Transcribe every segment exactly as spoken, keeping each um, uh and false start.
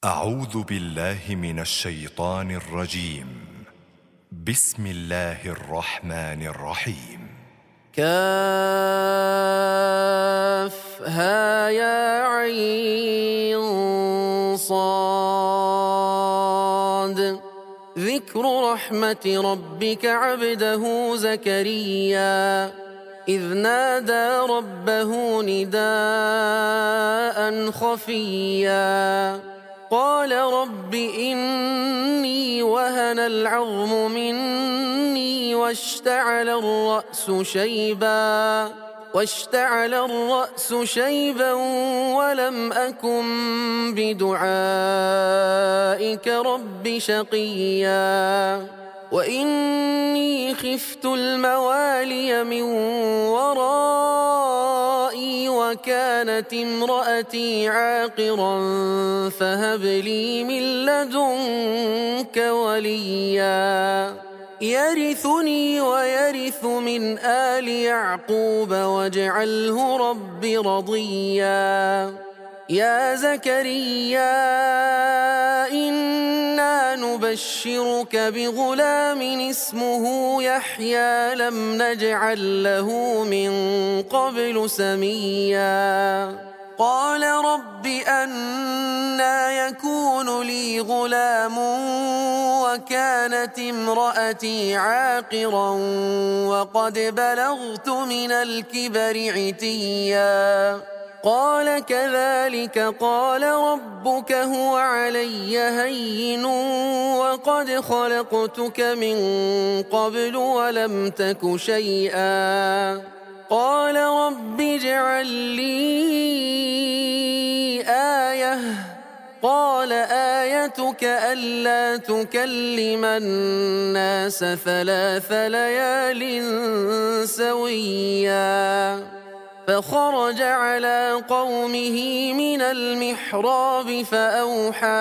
أعوذ بالله من الشيطان الرجيم. بسم الله الرحمن الرحيم. كافها يا عين صاد ذكر رحمة ربك عبده زكريا إذ نادى ربه نداء خفيا قال رب إني وهن العظم مني واشتعل الرأس شيبا واشتعل الرأس شيبا ولم أكن بدعائك رب شقيا وإني خفت الموالي من ورائي وكانت امرأتي عاقرا فهب لي من لدنك وليا يرثني ويرث من آل يعقوب واجعله رب رضيا يا زكريا إنا نبشرك بغلام اسمه يحيى لم نجعل له من قبل سميا قال رب أنى يكون لي غلام وكانت امرأتي عاقرا وقد بلغت من الكبر عتيا قال كذلك قال ربك هو علي هين وقد خلقتك من قبل ولم تك شيئا قال رب اجعل لي آية قال آيتك ألا تكلم الناس ثلاث ليال سويا فخرج على قومه من المحراب فأوحى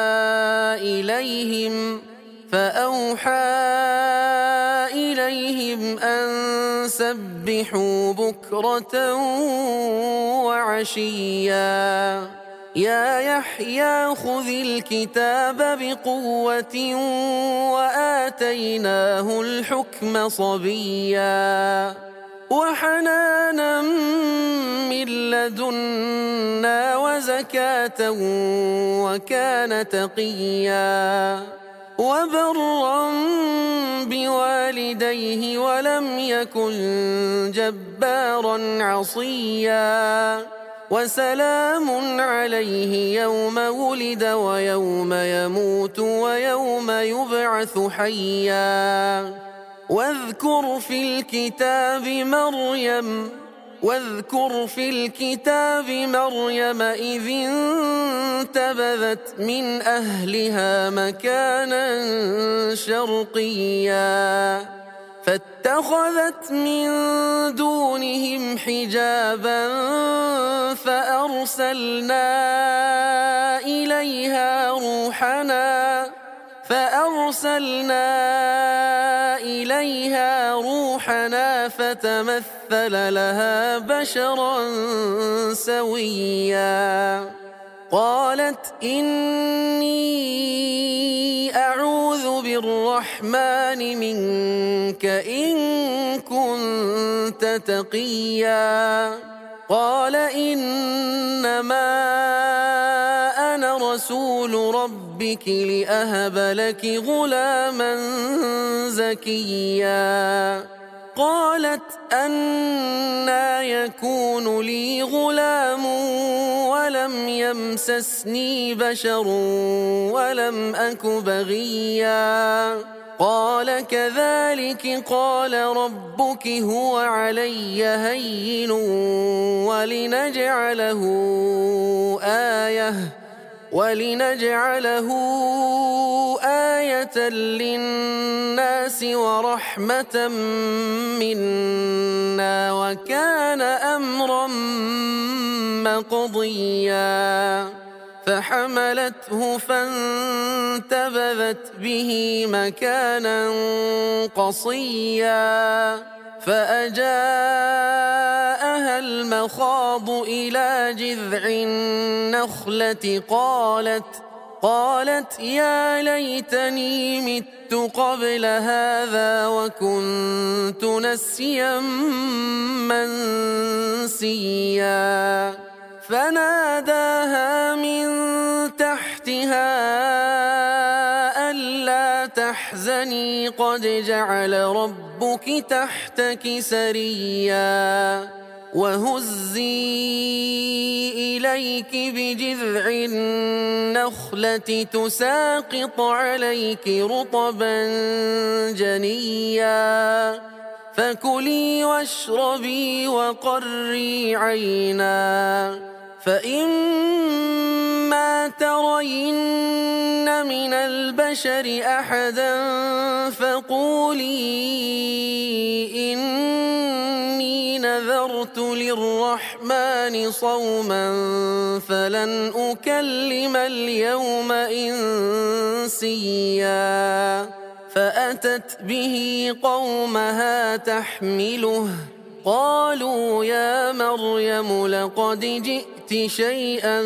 إليهم فأوحى إليهم أن سبحوا بكرة وعشيا يا يحيى خذ الكتاب بقوة وآتيناه الحكم صبيا وحنانا من لدنا وزكاة وكان تقيا وبرا بوالديه ولم يكن جبارا عصيا وسلام عليه يوم ولد ويوم يموت ويوم يبعث حيا واذكر في الكتاب مريم واذكر في الكتاب مريم إذ انتبذت من أهلها مكانا شرقيا فاتخذت من دونهم حجابا فأرسلنا إليها روحنا فأرسلنا إليها روحنا فتمثل لها بشرا سويا قالت إني أعوذ بالرحمن منك إن كنت تقيا قال إنما أنا رسول ربك لأهب لك غلاما زكيا قالت أنى يكون لي غلام ولم يمسسني بشر ولم أك بغيا قال كذلك قال ربك هو علي هين ولنجعله آية ولنجعله آية للناس ورحمة منا وكان أمرا مقضيا فحملته فانتبذت به مكانا قصيا فأجاءها المخاض إلى جذع النخلة قالت قالت يا ليتني مت قبل هذا وكنت نسيا منسيا فناداها من تحتها ألا تحزني قد جعل ربك تحتك سريا وهزي إليك بجذع النخلة تساقط عليك رطبا جنيا فكلي واشربي وقري عينا فإما ترين من البشر أحدا فقولي إني نذرت للرحمن صوما فلن أكلم اليوم إنسيا فأتت به قومها تحمله قالوا يا مريم لقد جئت شيئا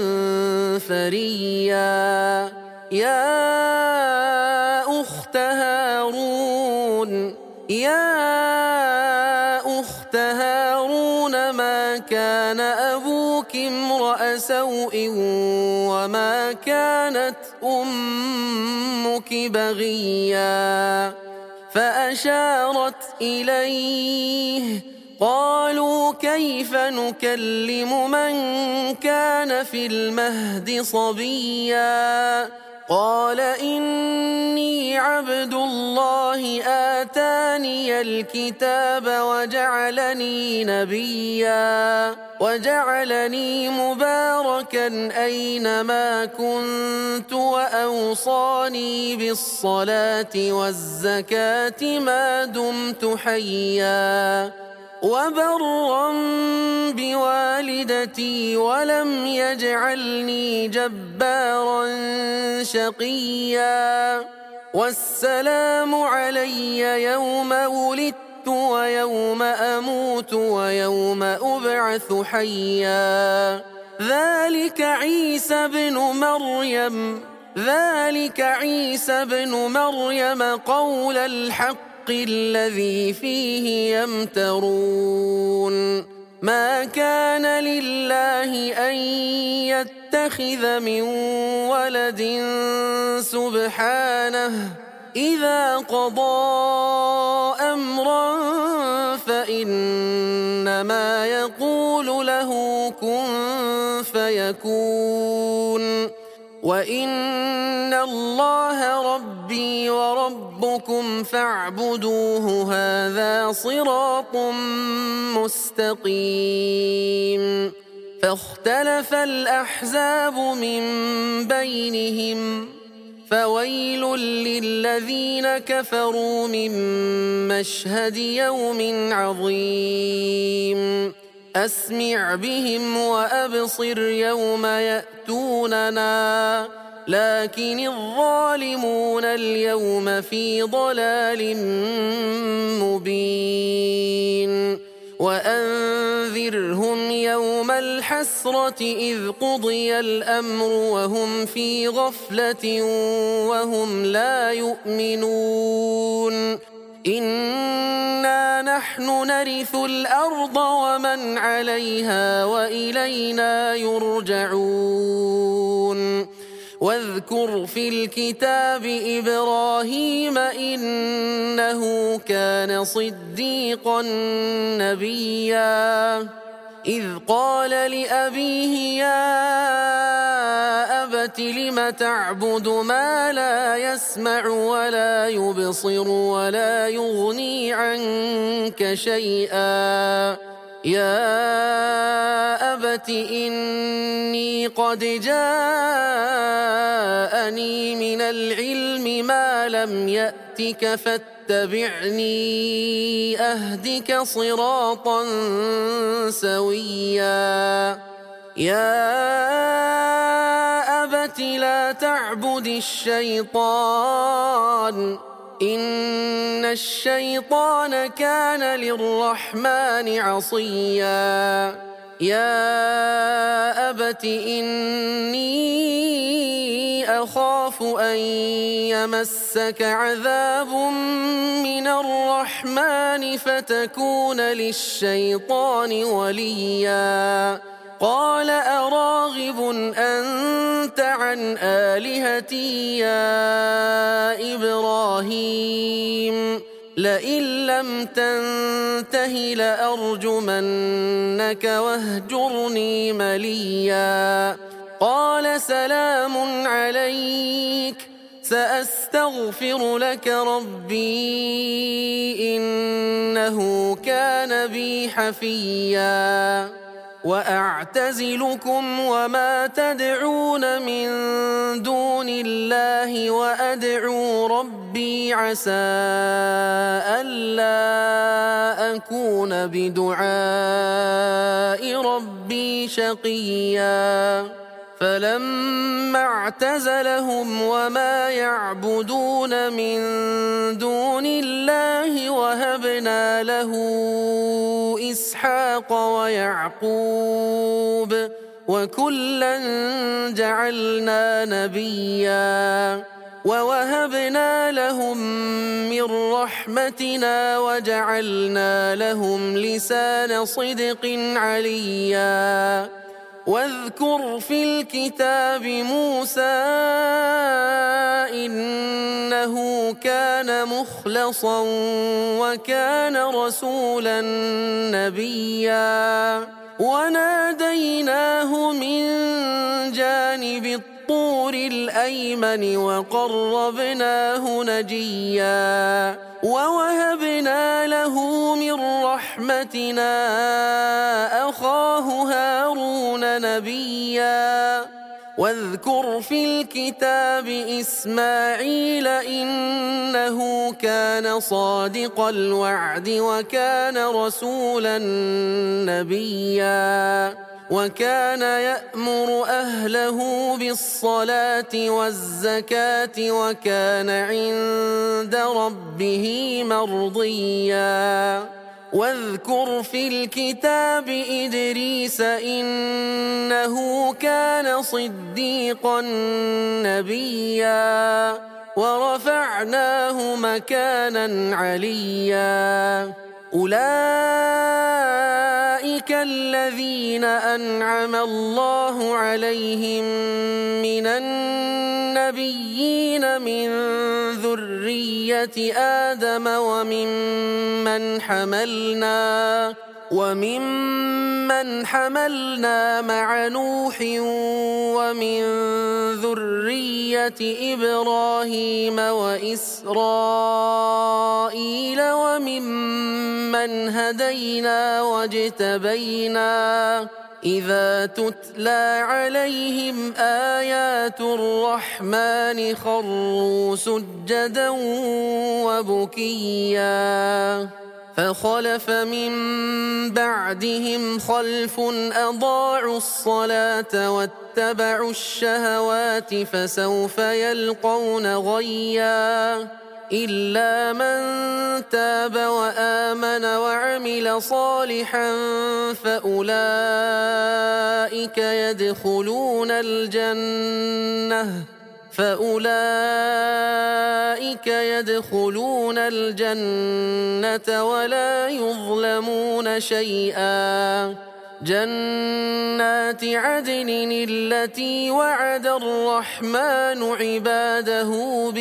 فريا يا أخت هارون يا أخت هارون ما كان أبوك امرأ سوء وما كانت أمك بغيا فأشارت إليه قالوا كيف نكلم من كان في المهد صبيا قال إني عبد الله آتاني الكتاب وجعلني نبيا وجعلني مباركا أينما كنت وأوصاني بالصلاة والزكاة ما دمت حيا وبرا بوالدتي ولم يجعلني جبارا شقيا والسلام علي يوم ولدت ويوم أموت ويوم أبعث حيا ذلك عيسى بن مريم ذلك عيسى بن مريم قول الحق الذي فيه يمترون ما كان لله أن يتخذ من ولد سبحانه إذا قضى أمرا فإنما يقول له كن فيكون وإن الله ربي وربكم فاعبدوه هذا صراط مستقيم فاختلف الأحزاب من بينهم فويل للذين كفروا من مشهد يوم عظيم أسمع بهم وأبصر يوم يأتوننا لكن الظالمون اليوم في ضلال مبين وأنذرهم يوم الحسرة إذ قضي الأمر وهم في غفلة وهم لا يؤمنون إنا نحن نرث الأرض ومن عليها وإلينا يرجعون واذكر في الكتاب إبراهيم إنه كان صديقا نبيا إذ قال لأبيه يا أبت لم تعبد ما لا يسمع ولا يبصر ولا يغني عنك شيئا يا أبت إني قد جاءني من العلم ما لم يأتك فاتبعني أهدك صراطا سويا يا أبت لا تعبد الشيطان إن الشيطان كان للرحمن عصيا يا أبت إني أخاف أن يمسك عذاب من الرحمن فتكون للشيطان وليا قال أراغب أنت عن آلهتي يا إبراهيم لئن لم تنته لأرجمنك واهجرني مليا قال سلام عليك سأستغفر لك ربي إنه كان بي حفيا وأعتزلكم وما تدعون من دون الله وأدعو ربي عسى ألا أكون بدعاء ربي شقيا فلما اعتزلهم وما يعبدون من دون الله وهبنا له إسحاق ويعقوب وكلا جعلنا نبيا ووهبنا لهم من رحمتنا وجعلنا لهم لسان صدق عليا واذكر في الكتاب موسى إنه كان مخلصا وكان رسولا نبيا وناديناه من جانب الطور الأيمن وقربناه نجيا ووهبنا له من رحمتنا أخاه هارون نبيا واذكر في الكتاب إسماعيل إنه كان صادق الوعد وكان رسولا نبيا وكان يأمر أهله بالصلاة والزكاة وكان عند ربه مرضيا واذكر في الكتاب إدريس إنه كان صديقا نبيا ورفعناه مكانا عليا أولئك الذين أنعم الله عليهم من النبيين من ذرية آدم وممن حملنا وممن حملنا مع نوح ومن ذرية إبراهيم وإسرائيل وممن هدينا واجتبينا إذا تتلى عليهم آيات الرحمن خروا سجدا وبكيا فخلف من بعدهم خلف أضاعوا الصلاة واتبعوا الشهوات فسوف يلقون غيا إلا من تاب وآمن وعمل صالحا فأولئك يدخلون الجنة فأولئك يدخلون الجنة ولا يظلمون شيئا جنات عدن التي وعد الرحمن عباده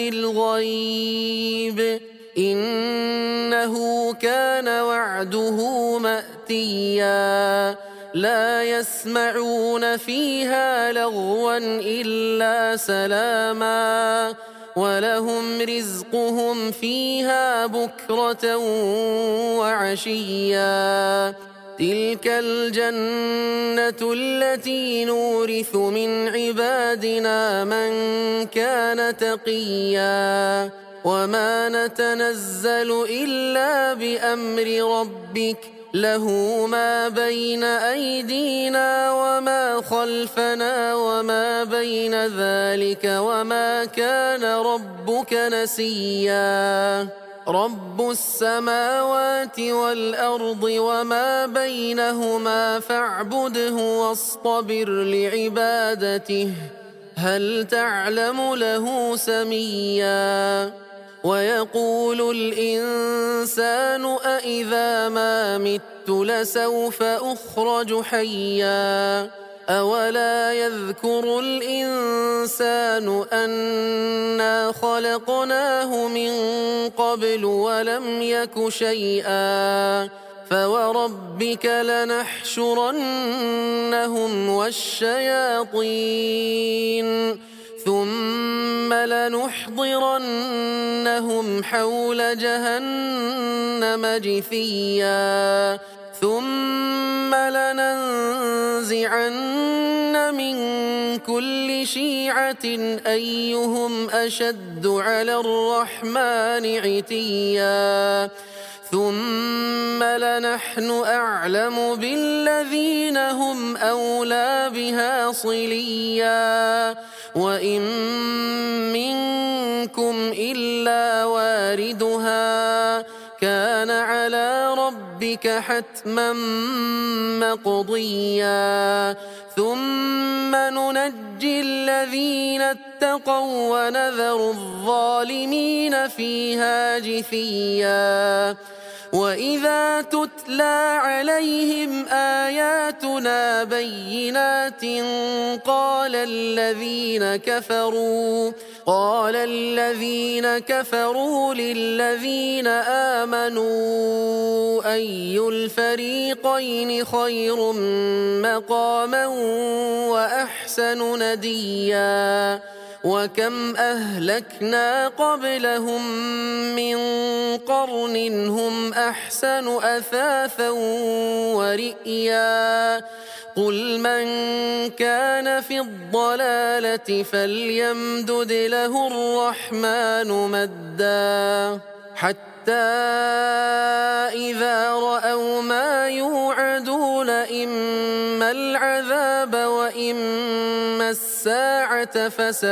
بالغيب إنه كان وعده مأتيا لا يسمعون فيها لغوا إلا سلاما ولهم رزقهم فيها بكرة وعشيا تلك الجنة التي نورث من عبادنا من كان تقيا وما نتنزل إلا بأمر ربك له ما بين أيدينا وما خلفنا وما بين ذلك وما كان ربك نسيا رب السماوات والأرض وما بينهما فاعبده واصطبر لعبادته هل تعلم له سميا ويقول الإنسان أإذا ما مت لسوف أخرج حيا أولا يذكر الإنسان أنا خلقناه من قبل ولم يك شيئا فوربك لنحشرنهم والشياطين ثم لنحضرنهم حول جهنم جثيا ثم لننزعن من كل شيعة أيهم أشد على الرحمن عتيا ثم لنحن أعلم بالذين هم أولى بها صليا وإن منكم إلا واردها كان على ربك حتما مقضيا ثم ننجي الذين اتقوا ونذر الظالمين فيها جثيا وإذا تتلى عليهم آياتنا بينات قال الذين كفروا قال الذين كفروا للذين آمنوا أي الفريقين خير مقاما وأحسن نديا وكم أهلكنا قبلهم من قرن هم أحسن أثاثا ورئيا قل من كان في الضلالة فليمدد له الرحمن مدا حتى إذا رأوا ما يوعدون إما العذاب وإما الساعة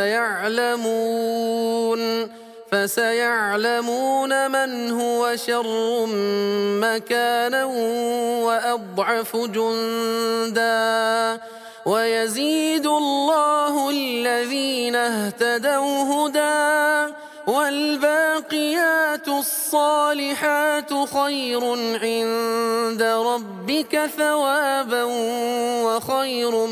فسيعلمون فسيعلمون من هو شر مكانا وأضعف جندا ويزيد الله الذين اهتدوا هدى والباقيات الصالحات خير عند ربك ثوابا وخير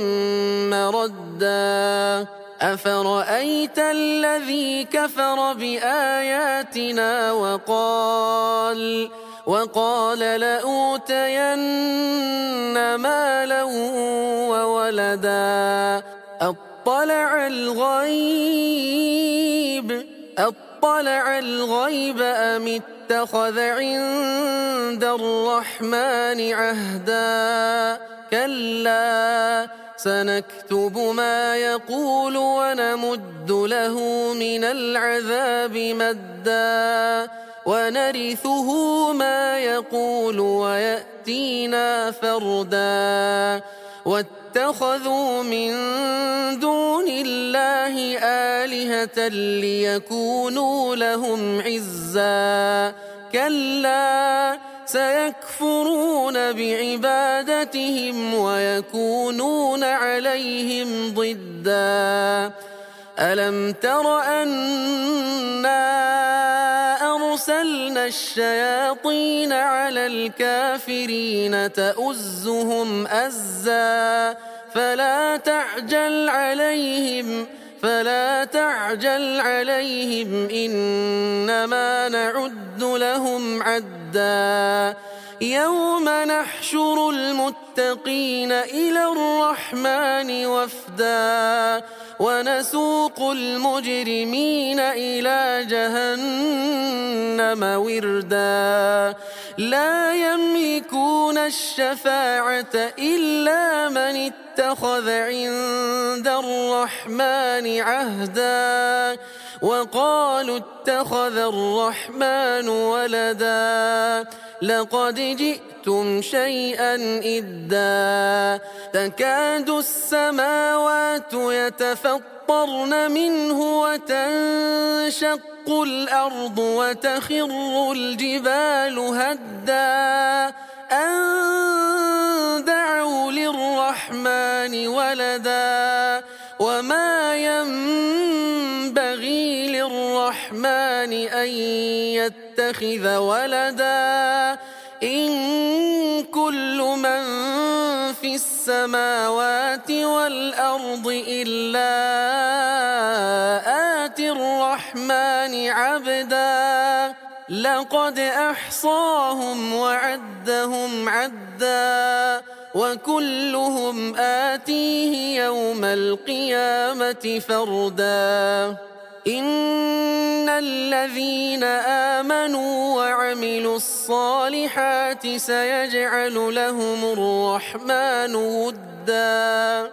مردا أفرأيت الذي كفر بآياتنا وقال وقال لأوتين مالا وولدا أطلع الغيب أطلع الغيب أم اتخذ عند الرحمن عهدا كلا سنكتب ما يقول ونمد له من العذاب مدا ونرثه ما يقول ويأتينا فردا واتخذوا من دون الله آلهة ليكونوا لهم عزا كلا سيكفرون بعبادتهم ويكونون عليهم ضدا ألم تر أنا أرسلنا الشياطين على الكافرين تؤزهم أزا فلا تعجل عليهم فلا تعجل عليهم إنما نعد لهم عدا يوم نحشر المتقين إلى الرحمن وفدا ونسوق المجرمين إلى جهنم وردا لا يملكون الشفاعة إلا من اتخذ عند الرحمن عهدا وقالوا اتخذ الرحمن ولدا لقد جئتم شيئا إدا تكاد السماوات يتفطرن منه وتنشق الأرض وتخر الجبال هدا أن دعوا للرحمن ولدا وما ينبغي للرحمن أن يتخذ ولدا إن كل من في السماوات والأرض إلا آتي الرحمن عبدا لقد أحصاهم وعدهم عدا وكلهم آتيه يوم القيامة فردا إن الذين آمنوا وعملوا الصالحات سيجعل لهم الرحمن ودا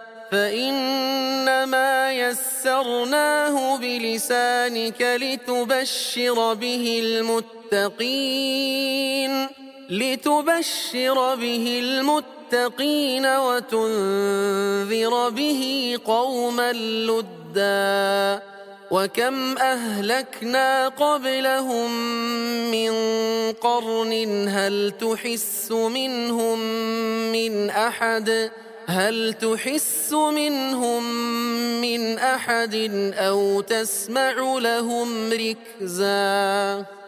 فإنما يسرناه بلسانك لتبشر به المتقين لتبشر به المتقين وتنذر به قوما لدا وكم أهلكنا قبلهم من قرن هل تحس منهم من أحد هل تحس منهم من أحد أو تسمع لهم ركزا